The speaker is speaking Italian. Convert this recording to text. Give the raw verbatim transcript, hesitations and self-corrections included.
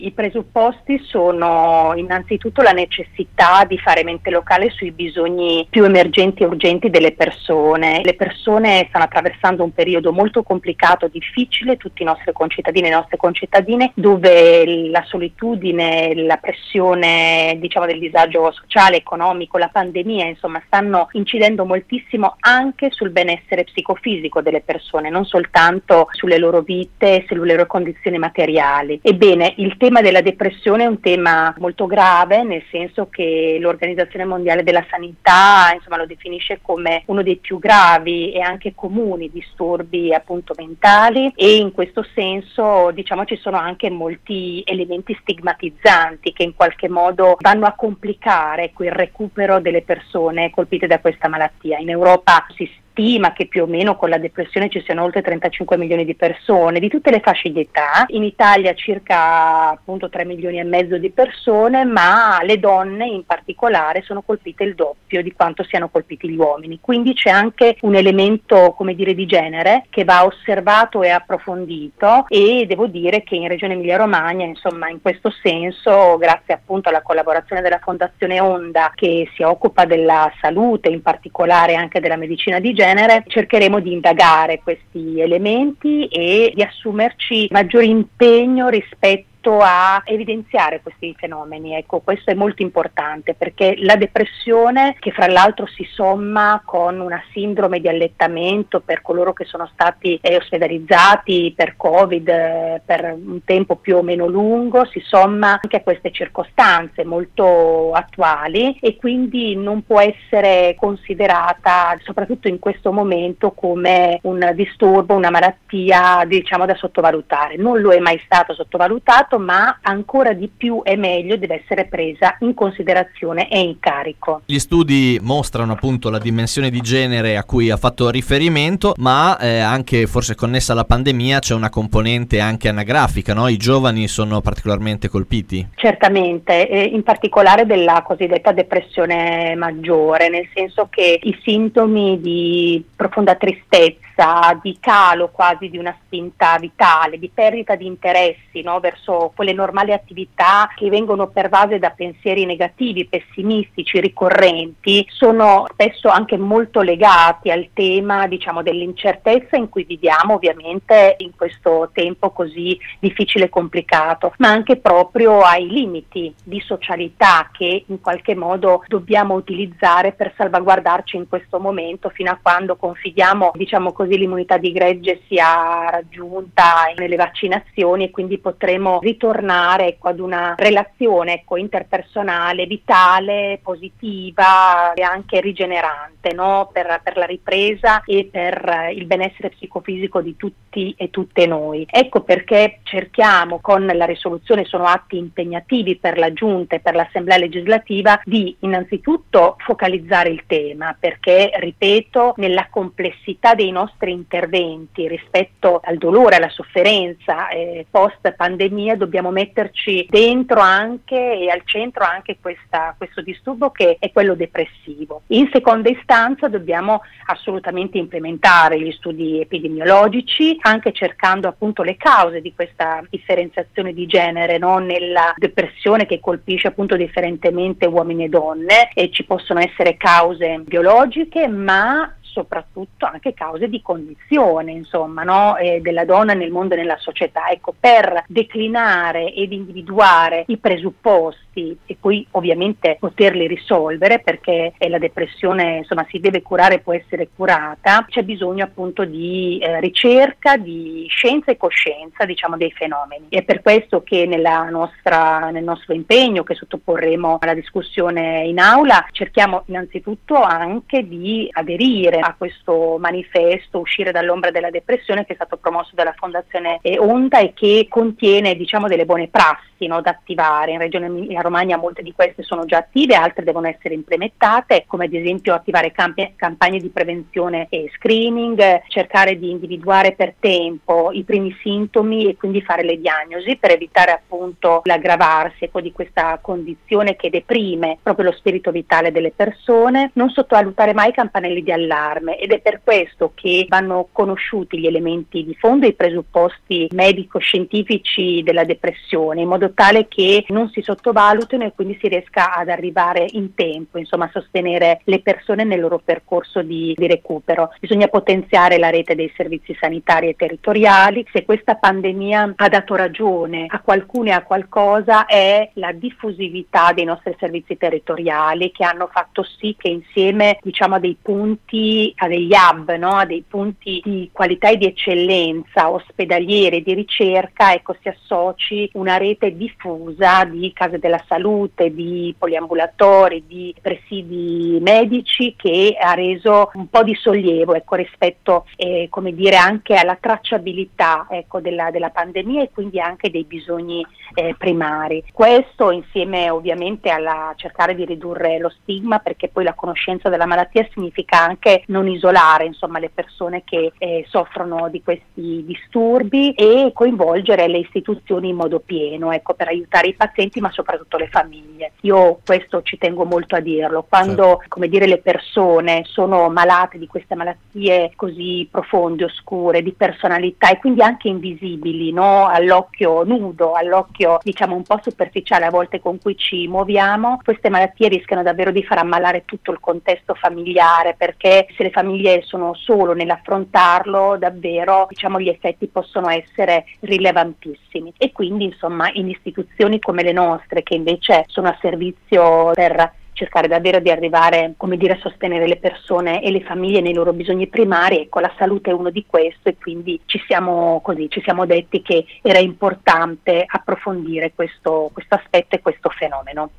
I presupposti sono innanzitutto la necessità di fare mente locale sui bisogni più emergenti e urgenti delle persone. Le persone stanno attraversando un periodo molto complicato, difficile, tutti i nostri concittadini e le nostre concittadine, dove la solitudine, la pressione, diciamo, del disagio sociale, economico, la pandemia, insomma, stanno incidendo moltissimo anche sul benessere psicofisico delle persone, non soltanto sulle loro vite, sulle loro condizioni materiali. Ebbene, il tema della depressione è un tema molto grave, nel senso che l'Organizzazione Mondiale della Sanità, insomma, lo definisce come uno dei più gravi e anche comuni disturbi appunto mentali, e in questo senso, diciamo, ci sono anche molti elementi stigmatizzanti che in qualche modo vanno a complicare, ecco, il recupero delle persone colpite da questa malattia. In Europa si stima che più o meno con la depressione ci siano oltre trentacinque milioni di persone di tutte le fasce di età, in Italia circa appunto tre milioni e mezzo di persone, ma le donne in particolare sono colpite il doppio di quanto siano colpiti gli uomini, quindi c'è anche un elemento, come dire, di genere che va osservato e approfondito, e devo dire che in Regione Emilia-Romagna, insomma, in questo senso, grazie appunto alla collaborazione della Fondazione Onda, che si occupa della salute, in particolare anche della medicina di genere, cercheremo di indagare questi elementi e di assumerci maggiore impegno rispetto a evidenziare questi fenomeni. Ecco, questo è molto importante, perché la depressione, che fra l'altro si somma con una sindrome di allettamento per coloro che sono stati eh, ospedalizzati per Covid eh, per un tempo più o meno lungo, si somma anche a queste circostanze molto attuali, e quindi non può essere considerata, soprattutto in questo momento, come un disturbo, una malattia, diciamo, da sottovalutare. Non lo è mai stato sottovalutato, ma ancora di più e meglio deve essere presa in considerazione e in carico. Gli studi mostrano appunto la dimensione di genere a cui ha fatto riferimento, ma eh, anche forse connessa alla pandemia c'è una componente anche anagrafica, no? I giovani sono particolarmente colpiti? Certamente, eh, in particolare della cosiddetta depressione maggiore, nel senso che i sintomi di profonda tristezza, di calo quasi di una spinta vitale, di perdita di interessi, no, verso quelle normali attività che vengono pervase da pensieri negativi, pessimistici, ricorrenti, sono spesso anche molto legati al tema, diciamo, dell'incertezza in cui viviamo, ovviamente in questo tempo così difficile e complicato, ma anche proprio ai limiti di socialità che in qualche modo dobbiamo utilizzare per salvaguardarci in questo momento, fino a quando confidiamo, diciamo così, l'immunità di gregge sia raggiunta nelle vaccinazioni, e quindi potremo ritornare, ecco, ad una relazione, ecco, interpersonale, vitale, positiva e anche rigenerante, no? per, per la ripresa e per il benessere psicofisico di tutti e tutte noi. Ecco perché cerchiamo, con la risoluzione, sono atti impegnativi per la Giunta e per l'Assemblea legislativa, di innanzitutto focalizzare il tema, perché, ripeto, nella complessità dei nostri interventi rispetto al dolore, alla sofferenza eh, post pandemia, dobbiamo metterci dentro anche e al centro anche questa, questo disturbo, che è quello depressivo. In seconda istanza dobbiamo assolutamente implementare gli studi epidemiologici, anche cercando appunto le cause di questa differenziazione di genere, no? Nella depressione che colpisce appunto differentemente uomini e donne, e ci possono essere cause biologiche, ma soprattutto anche cause di condizione, insomma, no? eh, della donna nel mondo e nella società. Ecco, per declinare ed individuare i presupposti e poi ovviamente poterli risolvere, perché eh, la depressione, insomma, si deve curare, può essere curata, c'è bisogno appunto di eh, ricerca, di scienza e coscienza, diciamo, dei fenomeni. È per questo che nella nostra, nel nostro impegno, che sottoporremo alla discussione in aula, cerchiamo innanzitutto anche di aderire a questo manifesto Uscire dall'ombra della depressione, che è stato promosso dalla Fondazione Onda e che contiene, diciamo, delle buone prassi, no, da attivare in Regione Emilia Romagna molte di queste sono già attive, altre devono essere implementate, come ad esempio attivare camp- campagne di prevenzione e screening, cercare di individuare per tempo i primi sintomi e quindi fare le diagnosi per evitare appunto l'aggravarsi ecco, di questa condizione che deprime proprio lo spirito vitale delle persone. Non sottovalutare mai i campanelli di allarme, ed è per questo che vanno conosciuti gli elementi di fondo e i presupposti medico-scientifici della depressione, in modo tale che non si sottovalutino e quindi si riesca ad arrivare in tempo, insomma a sostenere le persone nel loro percorso di, di recupero. Bisogna potenziare la rete dei servizi sanitari e territoriali. Se questa pandemia ha dato ragione a qualcuno e a qualcosa è la diffusività dei nostri servizi territoriali, che hanno fatto sì che insieme diciamo a dei punti, a degli hub, no? A dei punti di qualità e di eccellenza ospedaliere, di ricerca, ecco si associ una rete diffusa di case della salute, di poliambulatori, di presidi medici, che ha reso un po' di sollievo ecco, rispetto eh, come dire anche alla tracciabilità ecco, della, della pandemia e quindi anche dei bisogni eh, primari. Questo insieme ovviamente alla cercare di ridurre lo stigma, perché poi la conoscenza della malattia significa anche non isolare insomma le persone che eh, soffrono di questi disturbi e coinvolgere le istituzioni in modo pieno ecco, per aiutare i pazienti ma soprattutto le famiglie. Io questo ci tengo molto a dirlo, quando certo. come dire le persone sono malate di queste malattie così profonde, oscure, di personalità e quindi anche invisibili, no? All'occhio nudo, all'occhio diciamo un po' superficiale a volte con cui ci muoviamo, queste malattie rischiano davvero di far ammalare tutto il contesto familiare, perché se le famiglie sono solo nell'affrontarlo davvero diciamo gli effetti possono essere rilevantissimi. E quindi insomma in istituzioni come le nostre, che invece sono a servizio per cercare davvero di arrivare, come dire, a sostenere le persone e le famiglie nei loro bisogni primari, ecco la salute è uno di questo, e quindi ci siamo così ci siamo detti che era importante approfondire questo, questo aspetto e questo fenomeno.